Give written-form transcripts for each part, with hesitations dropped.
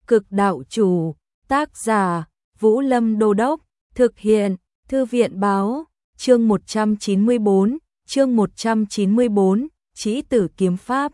Cực đạo chủ, tác giả, Vũ Lâm Đô Đốc, thực hiện, Thư viện báo, chương 194, Chí tử kiếm pháp.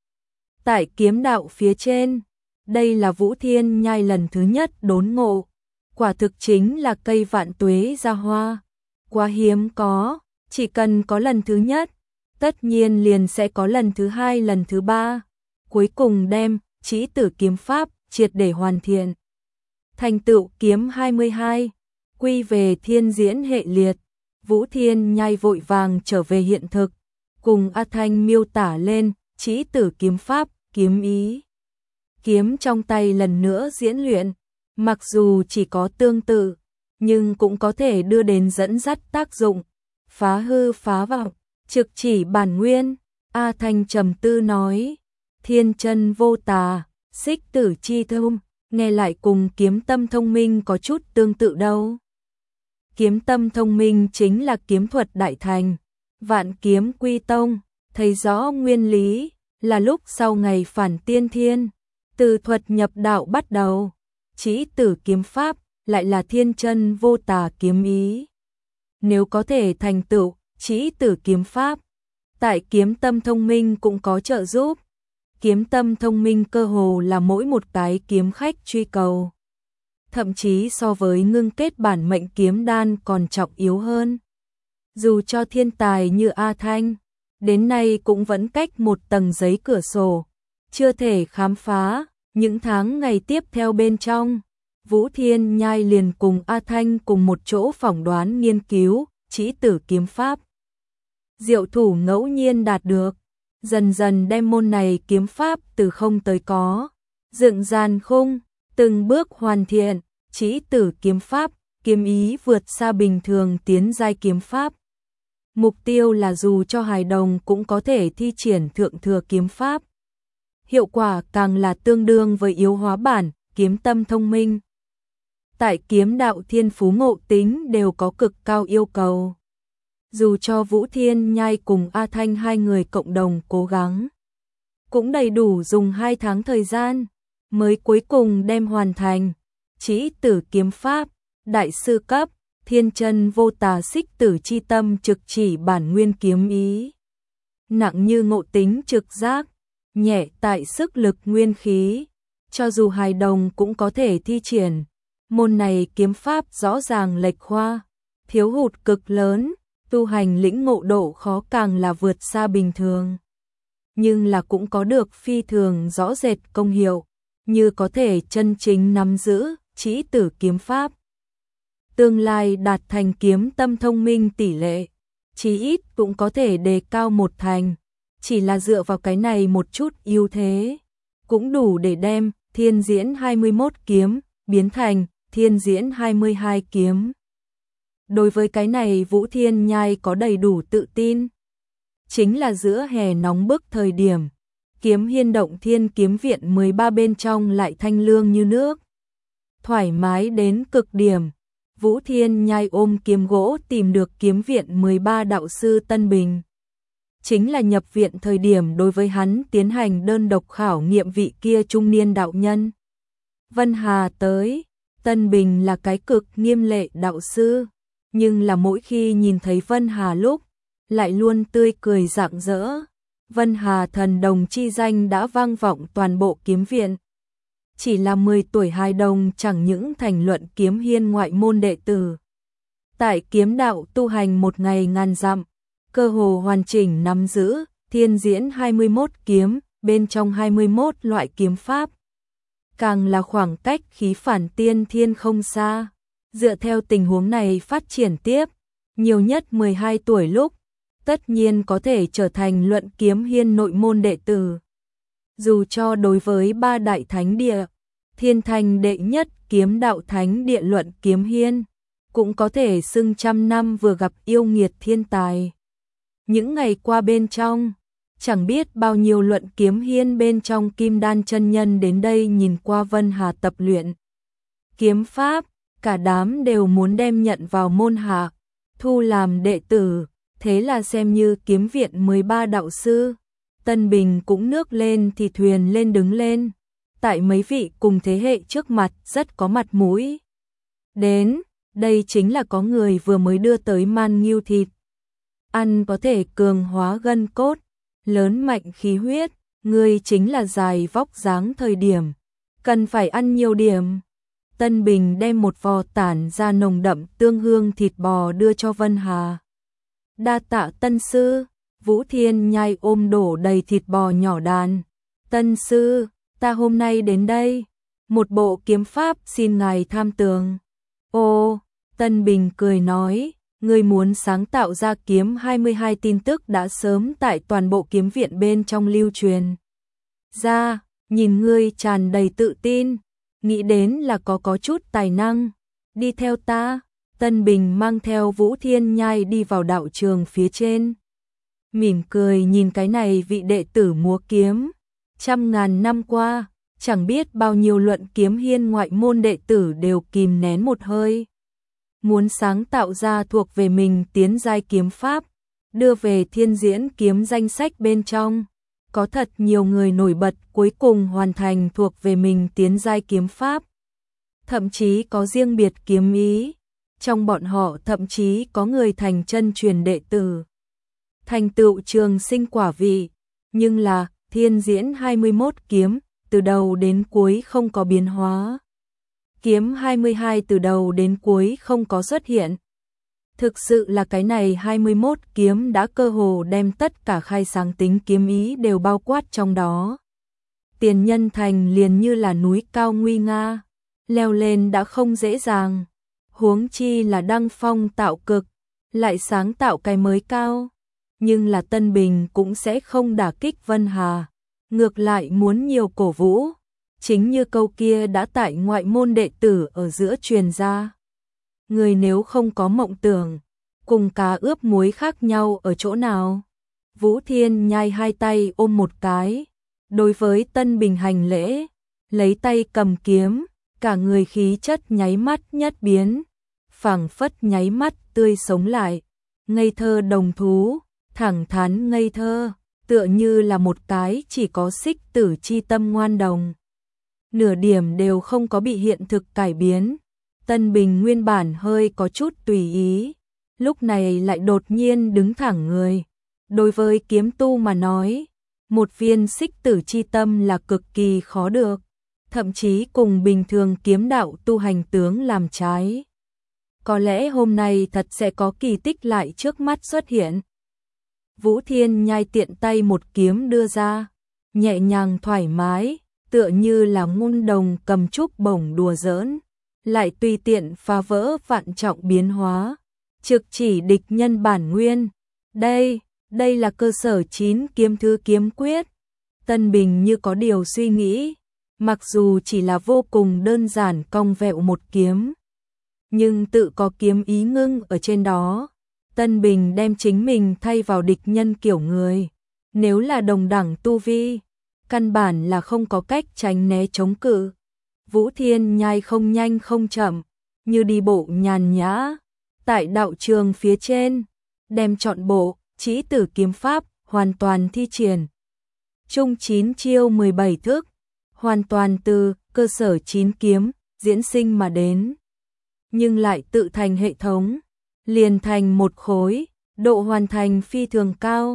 Tại kiếm đạo phía trên, đây là Vũ Thiên Nhai lần thứ nhất đốn ngộ, quả thực chính là cây vạn tuế ra hoa, quá hiếm có, chỉ cần có lần thứ nhất, tất nhiên liền sẽ có lần thứ hai, lần thứ ba, cuối cùng đem Chí tử kiếm pháp triệt để hoàn thiện. Thành tựu kiếm 22, quy về thiên diễn hệ liệt, Vũ Thiên Nhai vội vàng trở về hiện thực, cùng A Thanh miêu tả lên Chí tử kiếm pháp, kiếm ý. Kiếm trong tay lần nữa diễn luyện, mặc dù chỉ có tương tự, nhưng cũng có thể đưa đến dẫn dắt tác dụng, phá hư phá vọng, trực chỉ bản nguyên. A Thanh trầm tư nói, thiên chân vô tà, xích tử chi thông, nghe lại cùng kiếm tâm thông minh có chút tương tự đâu. Kiếm tâm thông minh chính là kiếm thuật đại thành, vạn kiếm quy tông, thấy rõ nguyên lý, là lúc sau ngày phản tiên thiên, từ thuật nhập đạo bắt đầu. Chí tử kiếm pháp lại là thiên chân vô tà kiếm ý. Nếu có thể thành tựu Chí tử kiếm pháp, tại kiếm tâm thông minh cũng có trợ giúp. Kiếm tâm thông minh cơ hồ là mỗi một cái kiếm khách truy cầu, thậm chí so với ngưng kết bản mệnh kiếm đan còn trọng yếu hơn. Dù cho thiên tài như A Thanh, đến nay cũng vẫn cách một tầng giấy cửa sổ, chưa thể khám phá. Những tháng ngày tiếp theo bên trong, Vũ Thiên Nhai liền cùng A Thanh cùng một chỗ phỏng đoán nghiên cứu Chí tử kiếm pháp. Diệu thủ ngẫu nhiên đạt được, dần dần đem môn này kiếm pháp từ không tới có, dựng gian khung, từng bước hoàn thiện. Chí tử kiếm pháp, kiếm ý vượt xa bình thường tiến giai kiếm pháp. Mục tiêu là dù cho hài đồng cũng có thể thi triển thượng thừa kiếm pháp. Hiệu quả càng là tương đương với yếu hóa bản kiếm tâm thông minh. Tại kiếm đạo thiên phú ngộ tính đều có cực cao yêu cầu. Dù cho Vũ Thiên Nhai cùng A Thanh hai người cộng đồng cố gắng, cũng đầy đủ dùng 2 tháng thời gian, mới cuối cùng đem hoàn thành Chí tử kiếm pháp, đại sư cấp, thiên chân vô tà xích tử chi tâm trực chỉ bản nguyên kiếm ý. Nặng như ngộ tính trực giác, nhẹ tại sức lực nguyên khí, cho dù hài đồng cũng có thể thi triển. Môn này kiếm pháp rõ ràng lệch khoa, thiếu hụt cực lớn, tu hành lĩnh ngộ độ khó càng là vượt xa bình thường. Nhưng là cũng có được phi thường rõ rệt công hiệu, như có thể chân chính nắm giữ Chí tử kiếm pháp. Tương lai đạt thành kiếm tâm thông minh tỷ lệ, chí ít cũng có thể đề cao 1 thành. Chỉ là dựa vào cái này một chút ưu thế, cũng đủ để đem thiên diễn 21 kiếm biến thành thiên diễn 22 kiếm. Đối với cái này Vũ Thiên Nhai có đầy đủ tự tin. Chính là giữa hè nóng bức thời điểm, Kiếm Hiên Động Thiên Kiếm Viện 13 bên trong lại thanh lương như nước, thoải mái đến cực điểm. Vũ Thiên Nhai ôm kiếm gỗ tìm được Kiếm Viện 13 đạo sư Tân Bình. Chính là nhập viện thời điểm đối với hắn tiến hành đơn độc khảo nghiệm vị kia trung niên đạo nhân. Vân Hà tới, Tân Bình là cái cực nghiêm lệ đạo sư, nhưng là mỗi khi nhìn thấy Vân Hà lúc, lại luôn tươi cười rạng rỡ. Vân Hà thần đồng chi danh đã vang vọng toàn bộ kiếm viện. Chỉ là 10 tuổi hài đồng chẳng những thành luận Kiếm Hiên ngoại môn đệ tử. Tại kiếm đạo tu hành 1 ngày ngàn dặm, cơ hồ hoàn chỉnh nắm giữ thiên diễn 21 kiếm, bên trong 21 loại kiếm pháp. Càng là khoảng cách khí phản tiên thiên không xa. Dựa theo tình huống này phát triển tiếp, nhiều nhất 12 tuổi lúc, tất nhiên có thể trở thành luận Kiếm Hiên nội môn đệ tử. Dù cho đối với 3 đại thánh địa, thiên thành đệ nhất kiếm đạo thánh địa luận Kiếm Hiên, cũng có thể xưng trăm năm vừa gặp yêu nghiệt thiên tài. Những ngày qua bên trong, chẳng biết bao nhiêu luận Kiếm Hiên bên trong kim đan chân nhân đến đây nhìn qua Vân Hà tập luyện kiếm pháp, cả đám đều muốn đem nhận vào môn hạ, thu làm đệ tử. Thế là xem như Kiếm Viện 13 đạo sư, Tân Bình cũng nước lên thì thuyền lên đứng lên. tại mấy vị cùng thế hệ trước mặt rất có mặt mũi. Đến, đây chính là có người vừa mới đưa tới man ngưu thịt. Ăn có thể cường hóa gân cốt, lớn mạnh khí huyết, ngươi chính là dài vóc dáng thời điểm, cần phải ăn nhiều điểm. Tân Bình đem một vò tản ra nồng đậm tương hương thịt bò đưa cho Vân Hà. Đa tạ tân sư. Vũ Thiên Nhai ôm đổ đầy thịt bò nhỏ đàn. Tân sư, ta hôm nay đến đây, một bộ kiếm pháp xin ngài tham tường. Ô, Tân Bình cười nói, ngươi muốn sáng tạo ra kiếm 22 tin tức đã sớm tại toàn bộ kiếm viện bên trong lưu truyền. Ra, nhìn ngươi tràn đầy tự tin, nghĩ đến là có chút tài năng. Đi theo ta. Tân Bình mang theo Vũ Thiên Nhai đi vào đạo trường phía trên. Mỉm cười nhìn cái này vị đệ tử múa kiếm. Trăm ngàn năm qua, chẳng biết bao nhiêu luận kiếm hiên ngoại môn đệ tử đều kìm nén một hơi. Muốn sáng tạo ra thuộc về mình tiến giai kiếm pháp, đưa về thiên diễn kiếm danh sách bên trong. Có thật nhiều người nổi bật cuối cùng hoàn thành thuộc về mình tiến giai kiếm pháp. Thậm chí có riêng biệt kiếm ý. Trong bọn họ thậm chí có người thành chân truyền đệ tử. Thành tựu trường sinh quả vị. Nhưng là thiên diễn 21 kiếm, từ đầu đến cuối không có biến hóa. Kiếm 22 từ đầu đến cuối không có xuất hiện. Thực sự là cái này 21 kiếm đã cơ hồ đem tất cả khai sáng tính kiếm ý đều bao quát trong đó. Tiền Nhân Thành liền như là núi cao nguy nga, leo lên đã không dễ dàng, huống chi là đăng phong tạo cực, lại sáng tạo cái mới cao. Nhưng là Tân Bình cũng sẽ không đả kích Vân Hà, ngược lại muốn nhiều cổ vũ, chính như câu kia đã tại ngoại môn đệ tử ở giữa truyền ra. Người nếu không có mộng tưởng, cùng cá ướp muối khác nhau ở chỗ nào? Vũ Thiên Nhai hai tay ôm một cái, đối với Tân Bình hành lễ, lấy tay cầm kiếm, cả người khí chất nháy mắt nhất biến, phảng phất nháy mắt tươi sống lại, ngây thơ đồng thú, thẳng thắn ngây thơ, tựa như là một cái chỉ có xích tử chi tâm ngoan đồng. Nửa điểm đều không có bị hiện thực cải biến. Tân Bình nguyên bản hơi có chút tùy ý, lúc này lại đột nhiên đứng thẳng người. Đối với kiếm tu mà nói, một viên xích tử chi tâm là cực kỳ khó được, thậm chí cùng bình thường kiếm đạo tu hành tướng làm trái. Có lẽ hôm nay thật sẽ có kỳ tích lại trước mắt xuất hiện. Vũ Thiên Nhai tiện tay một kiếm đưa ra, nhẹ nhàng thoải mái, tựa như là ngôn đồng cầm trúc bổng đùa giỡn, lại tùy tiện phá vỡ vạn trọng biến hóa, trực chỉ địch nhân bản nguyên. Đây là cơ sở 9 kiếm thứ kiếm quyết. Tân Bình như có điều suy nghĩ, mặc dù chỉ là vô cùng đơn giản cong vẹo một kiếm, nhưng tự có kiếm ý ngưng ở trên đó. Tân Bình đem chính mình thay vào địch nhân kiểu người, nếu là đồng đẳng tu vi, căn bản là không có cách tránh né chống cự. Vũ Thiên Nhai không nhanh không chậm, như đi bộ nhàn nhã, tại đạo trường phía trên, đem trọn bộ Trĩ Tử kiếm pháp hoàn toàn thi triển. Chung 9 chiêu 17 thức, hoàn toàn từ cơ sở 9 kiếm diễn sinh mà đến, nhưng lại tự thành hệ thống, liền thành một khối, độ hoàn thành phi thường cao.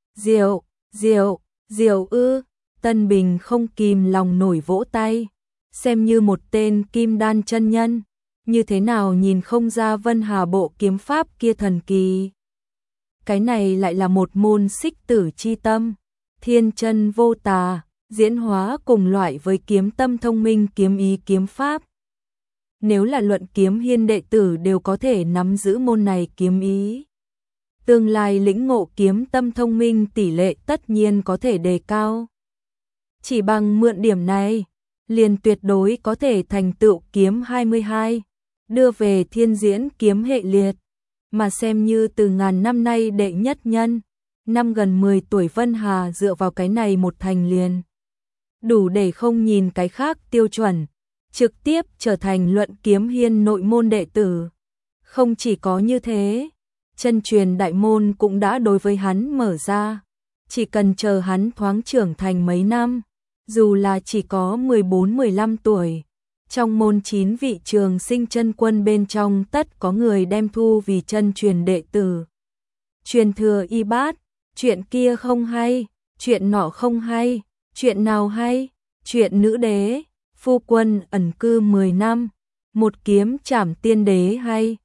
Diệu ư. Tân Bình không kìm lòng nổi vỗ tay, xem như một tên kim đan chân nhân, như thế nào nhìn không ra Vân Hà bộ kiếm pháp kia thần kỳ. Cái này lại là một môn xích tử chi tâm, thiên chân vô tà, diễn hóa cùng loại với kiếm tâm thông minh kiếm ý kiếm pháp. Nếu là luận kiếm hiên đệ tử đều có thể nắm giữ môn này kiếm ý, tương lai lĩnh ngộ kiếm tâm thông minh tỷ lệ tất nhiên có thể đề cao. Chỉ bằng mượn điểm này, liền tuyệt đối có thể thành tựu kiếm 22, đưa về thiên diễn kiếm hệ liệt, mà xem như từ ngàn năm nay đệ nhất nhân. Năm gần 10 tuổi Vân Hà dựa vào cái này một thành liền, đủ để không nhìn cái khác tiêu chuẩn, trực tiếp trở thành luận kiếm hiên nội môn đệ tử. Không chỉ có như thế, chân truyền đại môn cũng đã đối với hắn mở ra, chỉ cần chờ hắn thoáng trưởng thành mấy năm, dù là chỉ có 14-15 tuổi. Trong môn 9 vị trường sinh chân quân bên trong tất có người đem thu vì chân truyền đệ tử. Truyền thừa y bát, chuyện kia không hay, chuyện nọ không hay, chuyện nào hay, chuyện nữ đế, phu quân ẩn cư 10 năm, một kiếm trảm tiên đế hay.